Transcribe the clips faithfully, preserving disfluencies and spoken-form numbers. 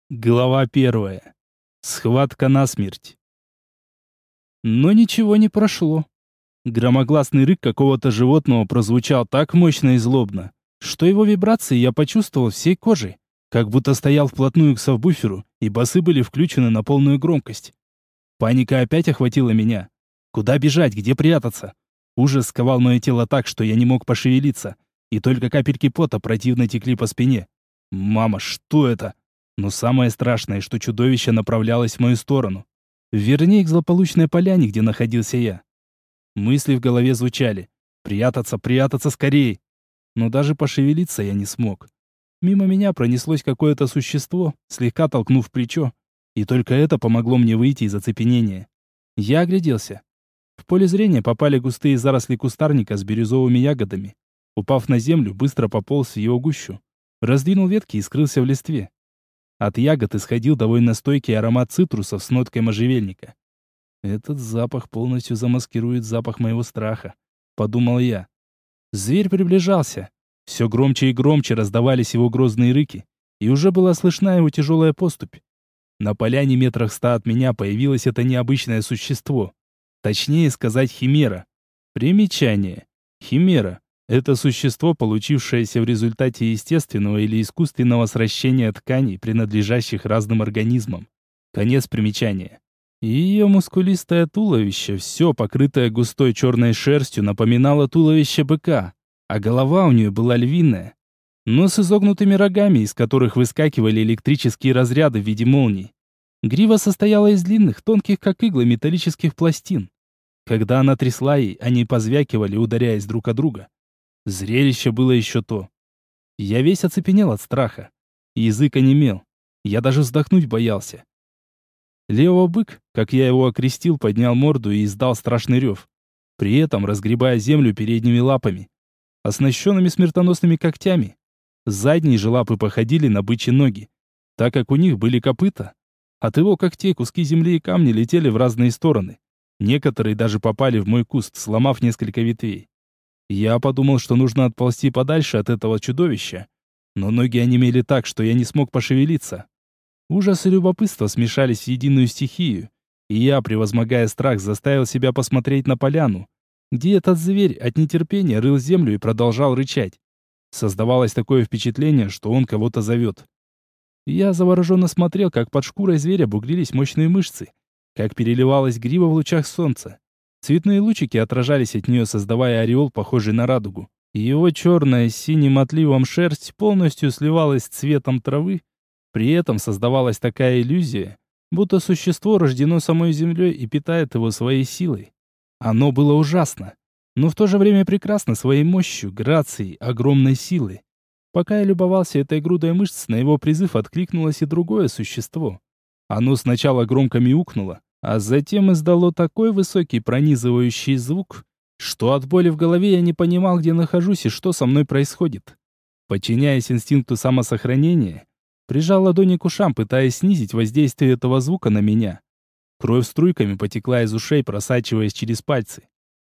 Глава первая. Схватка насмерть. Но ничего не прошло. Громогласный рык какого-то животного прозвучал так мощно и злобно, что его вибрации я почувствовал всей кожей, как будто стоял вплотную к сабвуферу, и басы были включены на полную громкость. Паника опять охватила меня. Куда бежать, где прятаться? Ужас сковал мое тело так, что я не мог пошевелиться, и только капельки пота противно текли по спине. «Мама, что это?» Но самое страшное, что чудовище направлялось в мою сторону. Вернее, к злополучной поляне, где находился я. Мысли в голове звучали: «Прятаться, прятаться скорее!» Но даже пошевелиться я не смог. Мимо меня пронеслось какое-то существо, слегка толкнув плечо, и только это помогло мне выйти из оцепенения. Я огляделся. В поле зрения попали густые заросли кустарника с бирюзовыми ягодами. Упав на землю, быстро пополз в его гущу. Раздвинул ветки и скрылся в листве. От ягод исходил довольно стойкий аромат цитрусов с ноткой можжевельника. «Этот запах полностью замаскирует запах моего страха», — подумал я. Зверь приближался. Все громче и громче раздавались его грозные рыки, и уже была слышна его тяжелая поступь. На поляне метрах ста от меня появилось это необычное существо. Точнее сказать, химера. Примечание. Химера — это существо, получившееся в результате естественного или искусственного сращения тканей, принадлежащих разным организмам. Конец примечания. Ее мускулистое туловище, все покрытое густой черной шерстью, напоминало туловище быка, а голова у нее была львиная, но с изогнутыми рогами, из которых выскакивали электрические разряды в виде молний. Грива состояла из длинных, тонких как иглы металлических пластин. Когда она трясла ей, они позвякивали, ударяясь друг о друга. Зрелище было еще то. Я весь оцепенел от страха. Язык онемел. Я даже вздохнуть боялся. Лео-бык, как я его окрестил, поднял морду и издал страшный рев, при этом разгребая землю передними лапами, оснащенными смертоносными когтями. Задние же лапы походили на бычьи ноги, так как у них были копыта. От его когтей куски земли и камни летели в разные стороны. Некоторые даже попали в мой куст, сломав несколько ветвей. Я подумал, что нужно отползти подальше от этого чудовища, но ноги онемели так, что я не смог пошевелиться. Ужас и любопытство смешались в единую стихию, и я, превозмогая страх, заставил себя посмотреть на поляну, где этот зверь от нетерпения рыл землю и продолжал рычать. Создавалось такое впечатление, что он кого-то зовет. Я завороженно смотрел, как под шкурой зверя бугрились мощные мышцы, как переливалась грива в лучах солнца. Цветные лучики отражались от нее, создавая ореол, похожий на радугу. Его черная с синим отливом шерсть полностью сливалась с цветом травы. При этом создавалась такая иллюзия, будто существо рождено самой землей и питает его своей силой. Оно было ужасно, но в то же время прекрасно своей мощью, грацией, огромной силой. Пока я любовался этой грудой мышц, на его призыв откликнулось и другое существо. Оно сначала громко мяукнуло, а затем издало такой высокий пронизывающий звук, что от боли в голове я не понимал, где нахожусь и что со мной происходит. Подчиняясь инстинкту самосохранения, прижал ладони к ушам, пытаясь снизить воздействие этого звука на меня. Кровь струйками потекла из ушей, просачиваясь через пальцы.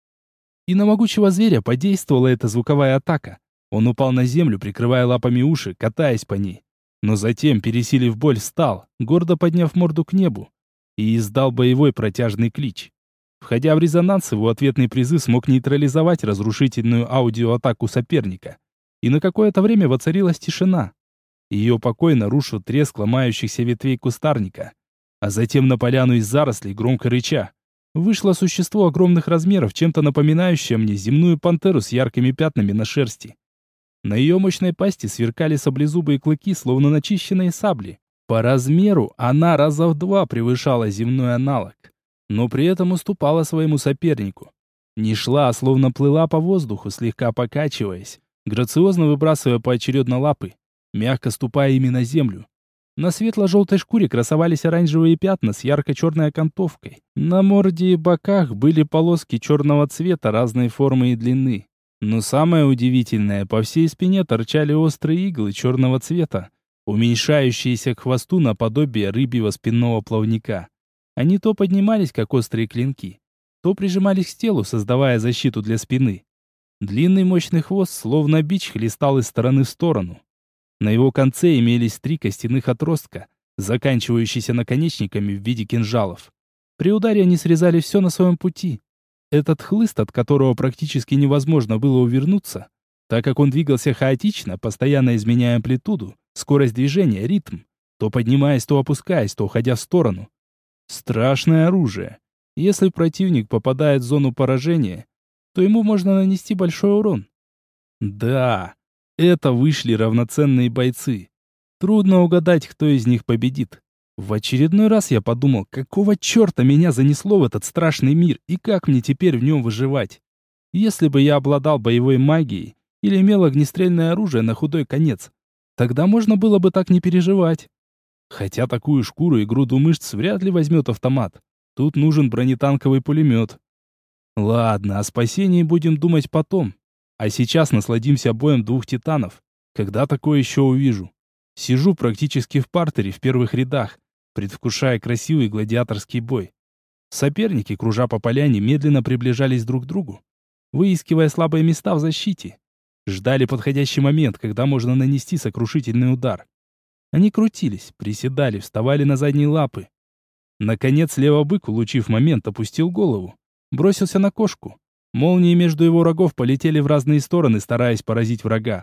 И на могучего зверя подействовала эта звуковая атака. Он упал на землю, прикрывая лапами уши, катаясь по ней. Но затем, пересилив боль, встал, гордо подняв морду к небу, и издал боевой протяжный клич. Входя в резонанс, его ответный призыв смог нейтрализовать разрушительную аудиоатаку соперника. И на какое-то время воцарилась тишина. Ее покой нарушил треск ломающихся ветвей кустарника. А затем на поляну из зарослей, громко рыча, вышло существо огромных размеров, чем-то напоминающее мне земную пантеру с яркими пятнами на шерсти. На ее мощной пасти сверкали саблезубые клыки, словно начищенные сабли. По размеру она раза в два превышала земной аналог, но при этом уступала своему сопернику. Не шла, а словно плыла по воздуху, слегка покачиваясь, грациозно выбрасывая поочередно лапы, мягко ступая ими на землю. На светло-желтой шкуре красовались оранжевые пятна с ярко-черной окантовкой. На морде и боках были полоски черного цвета разной формы и длины. Но самое удивительное, по всей спине торчали острые иглы черного цвета, уменьшающиеся к хвосту наподобие рыбьего спинного плавника. Они то поднимались, как острые клинки, то прижимались к телу, создавая защиту для спины. Длинный мощный хвост, словно бич, хлестал из стороны в сторону. На его конце имелись три костяных отростка, заканчивающийся наконечниками в виде кинжалов. При ударе они срезали все на своем пути. Этот хлыст, от которого практически невозможно было увернуться, так как он двигался хаотично, постоянно изменяя амплитуду, скорость движения, ритм, то поднимаясь, то опускаясь, то уходя в сторону. Страшное оружие. Если противник попадает в зону поражения, то ему можно нанести большой урон. Да, это вышли равноценные бойцы. Трудно угадать, кто из них победит. В очередной раз я подумал, какого черта меня занесло в этот страшный мир и как мне теперь в нем выживать. Если бы я обладал боевой магией или имел огнестрельное оружие на худой конец, тогда можно было бы так не переживать. Хотя такую шкуру и груду мышц вряд ли возьмет автомат. Тут нужен бронетанковый пулемет. Ладно, о спасении будем думать потом. А сейчас насладимся боем двух титанов. Когда такое еще увижу? Сижу практически в партере в первых рядах, предвкушая красивый гладиаторский бой. Соперники, кружа по поляне, медленно приближались друг к другу, выискивая слабые места в защите. Ждали подходящий момент, когда можно нанести сокрушительный удар. Они крутились, приседали, вставали на задние лапы. Наконец левобык, улучив момент, опустил голову. Бросился на кошку. Молнии между его рогов полетели в разные стороны, стараясь поразить врага.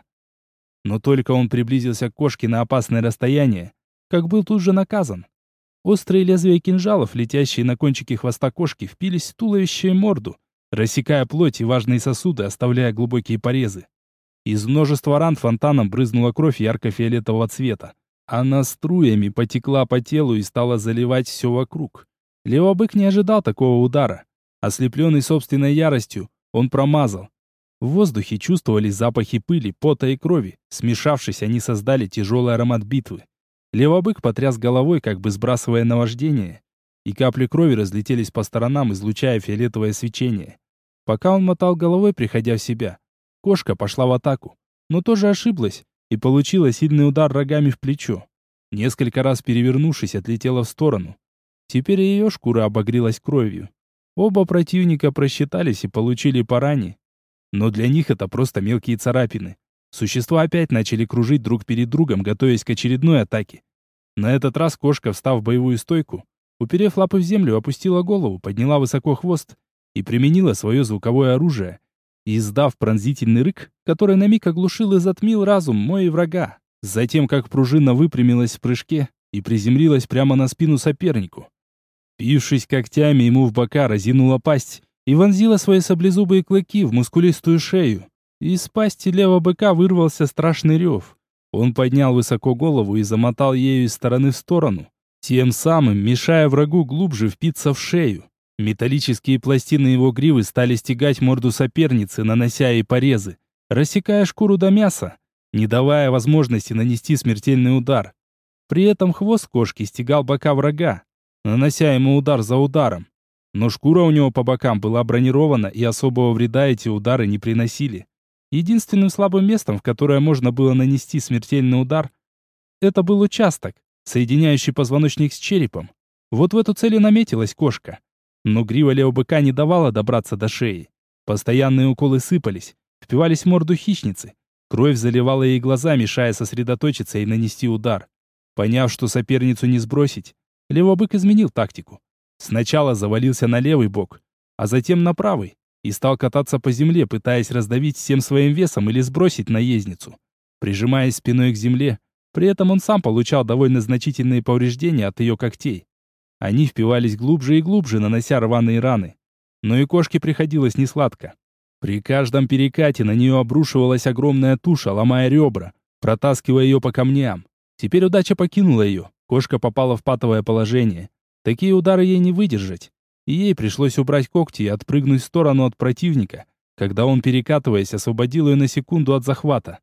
Но только он приблизился к кошке на опасное расстояние, как был тут же наказан. Острые лезвия кинжалов, летящие на кончике хвоста кошки, впились в туловище и морду, рассекая плоть и важные сосуды, оставляя глубокие порезы. Из множества ран фонтаном брызнула кровь ярко-фиолетового цвета. Она струями потекла по телу и стала заливать все вокруг. Левобык не ожидал такого удара. Ослепленный собственной яростью, он промазал. В воздухе чувствовались запахи пыли, пота и крови. Смешавшись, они создали тяжелый аромат битвы. Левобык потряс головой, как бы сбрасывая наваждение, и капли крови разлетелись по сторонам, излучая фиолетовое свечение. Пока он мотал головой, приходя в себя, кошка пошла в атаку, но тоже ошиблась и получила сильный удар рогами в плечо. Несколько раз перевернувшись, отлетела в сторону. Теперь ее шкура обогрелась кровью. Оба противника просчитались и получили по ране. Но для них это просто мелкие царапины. Существа опять начали кружить друг перед другом, готовясь к очередной атаке. На этот раз кошка, встав в боевую стойку, уперев лапы в землю, опустила голову, подняла высоко хвост и применила свое звуковое оружие, издав пронзительный рык, который на миг оглушил и затмил разум мой врага. Затем, как пружина выпрямилась в прыжке и приземлилась прямо на спину сопернику. Пившись когтями ему в бока, разинула пасть и вонзила свои саблезубые клыки в мускулистую шею. Из пасти левого быка вырвался страшный рев. Он поднял высоко голову и замотал ею из стороны в сторону, тем самым мешая врагу глубже впиться в шею. Металлические пластины его гривы стали стягать морду соперницы, нанося ей порезы, рассекая шкуру до мяса, не давая возможности нанести смертельный удар. При этом хвост кошки стягал бока врага, нанося ему удар за ударом. Но шкура у него по бокам была бронирована, и особого вреда эти удары не приносили. Единственным слабым местом, в которое можно было нанести смертельный удар, это был участок, соединяющий позвоночник с черепом. Вот в эту цель и наметилась кошка. Но грива левого быка не давала добраться до шеи. Постоянные уколы сыпались, впивались в морду хищницы. Кровь заливала ей глаза, мешая сосредоточиться и нанести удар. Поняв, что соперницу не сбросить, левый бык изменил тактику. Сначала завалился на левый бок, а затем на правый, и стал кататься по земле, пытаясь раздавить всем своим весом или сбросить наездницу. Прижимаясь спиной к земле, при этом он сам получал довольно значительные повреждения от ее когтей. Они впивались глубже и глубже, нанося рваные раны. Но и кошке приходилось несладко. При каждом перекате на нее обрушивалась огромная туша, ломая ребра, протаскивая ее по камням. Теперь удача покинула ее. Кошка попала в патовое положение. Такие удары ей не выдержать. И ей пришлось убрать когти и отпрыгнуть в сторону от противника, когда он, перекатываясь, освободил ее на секунду от захвата.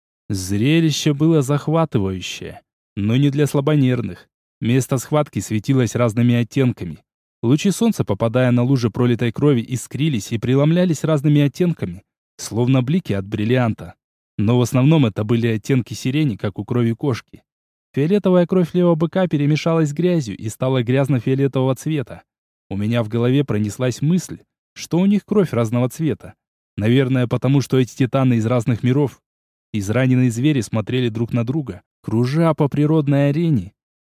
Зрелище было захватывающее, но не для слабонервных. Место схватки светилось разными оттенками. Лучи солнца, попадая на лужи пролитой крови, искрились и преломлялись разными оттенками, словно блики от бриллианта. Но в основном это были оттенки сирени, как у крови кошки. Фиолетовая кровь левого быка перемешалась с грязью и стала грязно-фиолетового цвета. У меня в голове пронеслась мысль, что у них кровь разного цвета. Наверное, потому что эти титаны из разных миров. Израненные звери смотрели друг на друга, кружа по природной арене.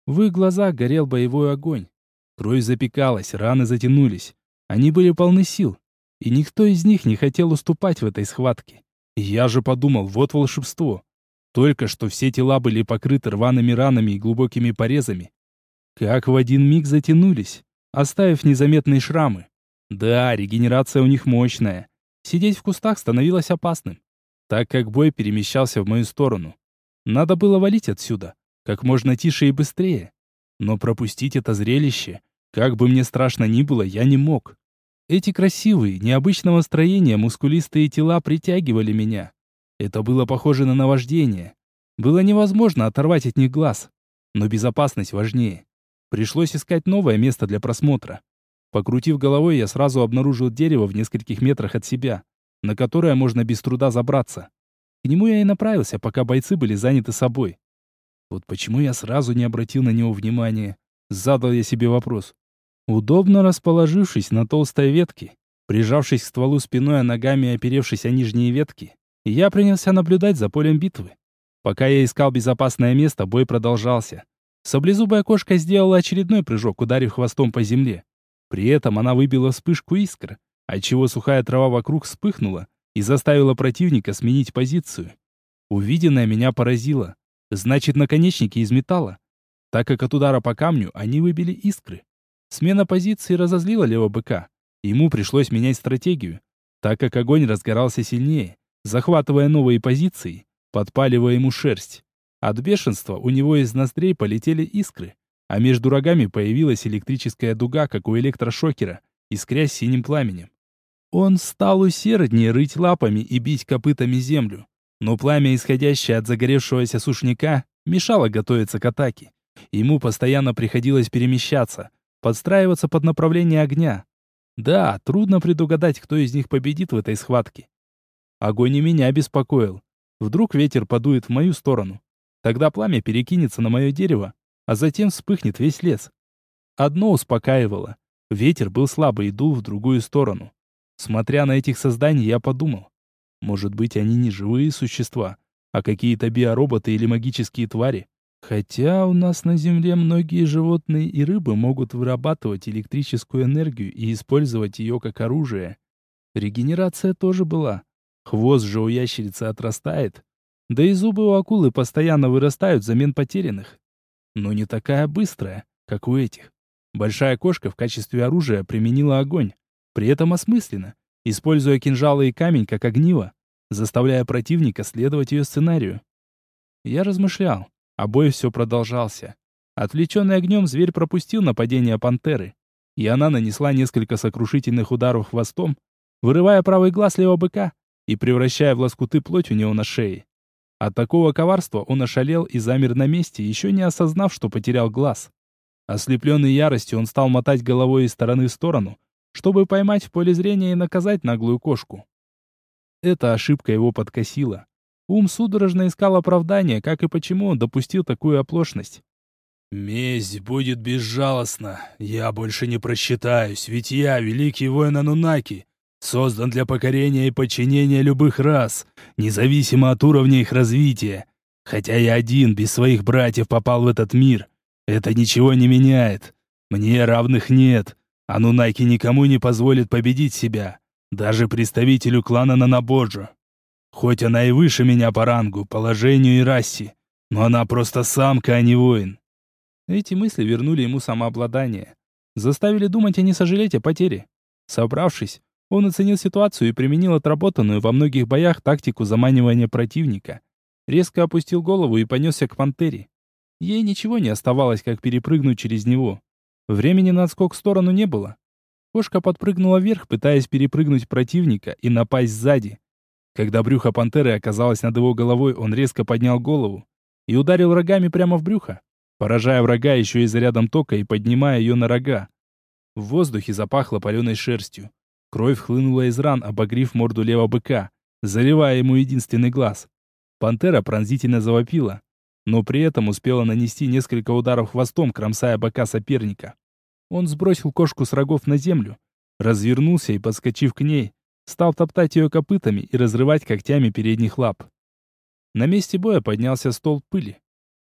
В их глазах горел боевой огонь. Кровь запекалась, раны затянулись. Они были полны сил, и никто из них не хотел уступать в этой схватке. Я же подумал, вот волшебство. Только что все тела были покрыты рваными ранами и глубокими порезами. Как в один миг затянулись, оставив незаметные шрамы. Да, регенерация у них мощная. Сидеть в кустах становилось опасным, так как бой перемещался в мою сторону. Надо было валить отсюда, как можно тише и быстрее. Но пропустить это зрелище, как бы мне страшно ни было, я не мог. Эти красивые, необычного строения, мускулистые тела притягивали меня. Это было похоже на наваждение. Было невозможно оторвать от них глаз. Но безопасность важнее. Пришлось искать новое место для просмотра. Покрутив головой, я сразу обнаружил дерево в нескольких метрах от себя, на которое можно без труда забраться. К нему я и направился, пока бойцы были заняты собой. Вот почему я сразу не обратил на него внимания? Задал я себе вопрос. Удобно расположившись на толстой ветке, прижавшись к стволу спиной, а ногами оперевшись о нижние ветки, я принялся наблюдать за полем битвы. Пока я искал безопасное место, бой продолжался. Саблезубая кошка сделала очередной прыжок, ударив хвостом по земле. При этом она выбила вспышку искр, отчего сухая трава вокруг вспыхнула и заставила противника сменить позицию. Увиденное меня поразило. Значит, наконечники из металла. Так как от удара по камню они выбили искры. Смена позиции разозлила левого быка. Ему пришлось менять стратегию, так как огонь разгорался сильнее, захватывая новые позиции, подпаливая ему шерсть. От бешенства у него из ноздрей полетели искры, а между рогами появилась электрическая дуга, как у электрошокера, искрясь синим пламенем. Он стал усерднее рыть лапами и бить копытами землю, но пламя, исходящее от загоревшегося сушняка, мешало готовиться к атаке. Ему постоянно приходилось перемещаться, подстраиваться под направление огня. Да, трудно предугадать, кто из них победит в этой схватке. Огонь и меня беспокоил. Вдруг ветер подует в мою сторону. Тогда пламя перекинется на мое дерево, а затем вспыхнет весь лес. Одно успокаивало. Ветер был слабый и дул в другую сторону. Смотря на этих созданий, я подумал. Может быть, они не живые существа, а какие-то биороботы или магические твари. Хотя у нас на Земле многие животные и рыбы могут вырабатывать электрическую энергию и использовать ее как оружие. Регенерация тоже была. Хвост же у ящерицы отрастает. Да и зубы у акулы постоянно вырастают взамен потерянных. Но не такая быстрая, как у этих. Большая кошка в качестве оружия применила огонь. При этом осмысленно, используя кинжалы и камень как огниво, заставляя противника следовать ее сценарию. Я размышлял. А бой все продолжался. Отвлеченный огнем, зверь пропустил нападение пантеры, и она нанесла несколько сокрушительных ударов хвостом, вырывая правый глаз левого быка и превращая в лоскуты плоть у него на шее. От такого коварства он ошалел и замер на месте, еще не осознав, что потерял глаз. Ослепленный яростью, он стал мотать головой из стороны в сторону, чтобы поймать в поле зрения и наказать наглую кошку. Эта ошибка его подкосила. Ум судорожно искал оправдания, как и почему он допустил такую оплошность. «Месть будет безжалостна. Я больше не просчитаюсь, ведь я, великий воин Анунаки, создан для покорения и подчинения любых рас, независимо от уровня их развития. Хотя я один, без своих братьев, попал в этот мир. Это ничего не меняет. Мне равных нет. Анунаки никому не позволит победить себя, даже представителю клана Нанабоджо. Хоть она и выше меня по рангу, положению и расе, но она просто самка, а не воин». Эти мысли вернули ему самообладание. Заставили думать и не сожалеть о потере. Собравшись, он оценил ситуацию и применил отработанную во многих боях тактику заманивания противника. Резко опустил голову и понесся к пантере. Ей ничего не оставалось, как перепрыгнуть через него. Времени на отскок в сторону не было. Кошка подпрыгнула вверх, пытаясь перепрыгнуть противника и напасть сзади. Когда брюхо пантеры оказалось над его головой, он резко поднял голову и ударил рогами прямо в брюхо, поражая врага еще и зарядом тока и поднимая ее на рога. В воздухе запахло паленой шерстью. Кровь хлынула из ран, обогрев морду левого быка, заливая ему единственный глаз. Пантера пронзительно завопила, но при этом успела нанести несколько ударов хвостом, кромсая бока соперника. Он сбросил кошку с рогов на землю, развернулся и, подскочив к ней, стал топтать ее копытами и разрывать когтями передних лап. На месте боя поднялся столб пыли.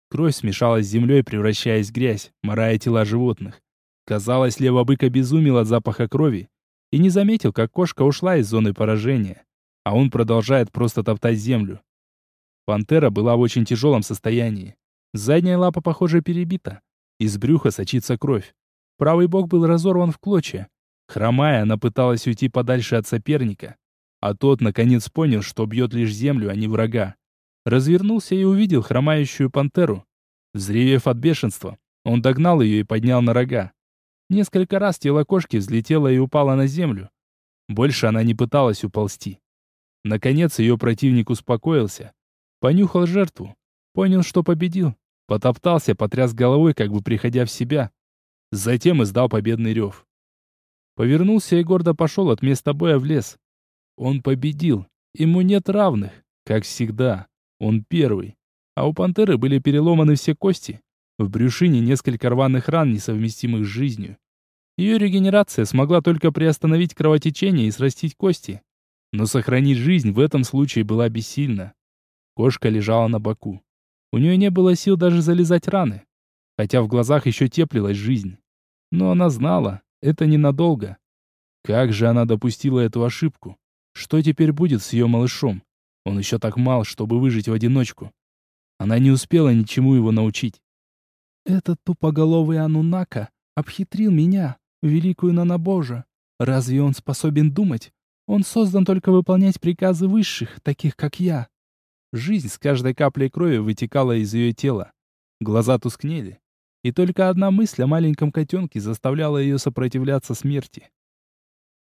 Кровь смешалась с землей, превращаясь в грязь, морая тела животных. Казалось, лева бык обезумел от запаха крови и не заметил, как кошка ушла из зоны поражения, а он продолжает просто топтать землю. Пантера была в очень тяжелом состоянии. Задняя лапа, похоже, перебита. Из брюха сочится кровь. Правый бок был разорван в клочья. Хромая, она пыталась уйти подальше от соперника, а тот, наконец, понял, что бьет лишь землю, а не врага. Развернулся и увидел хромающую пантеру. Взревев от бешенства, он догнал ее и поднял на рога. Несколько раз тело кошки взлетело и упало на землю. Больше она не пыталась уползти. Наконец ее противник успокоился. Понюхал жертву. Понял, что победил. Потоптался, потряс головой, как бы приходя в себя. Затем издал победный рев. Повернулся и гордо пошел от места боя в лес. Он победил. Ему нет равных. Как всегда. Он первый. А у пантеры были переломаны все кости. В брюшине несколько рваных ран, несовместимых с жизнью. Ее регенерация смогла только приостановить кровотечение и срастить кости. Но сохранить жизнь в этом случае была бессильна. Кошка лежала на боку. У нее не было сил даже залезать раны, хотя в глазах еще теплилась жизнь. Но она знала, это ненадолго. Как же она допустила эту ошибку? Что теперь будет с ее малышом? Он еще так мал, чтобы выжить в одиночку. Она не успела ничему его научить. «Этот тупоголовый Анунака обхитрил меня, великую Нанабожа. Разве он способен думать? Он создан только выполнять приказы высших, таких как я». Жизнь с каждой каплей крови вытекала из ее тела. Глаза тускнели. И только одна мысль о маленьком котенке заставляла ее сопротивляться смерти.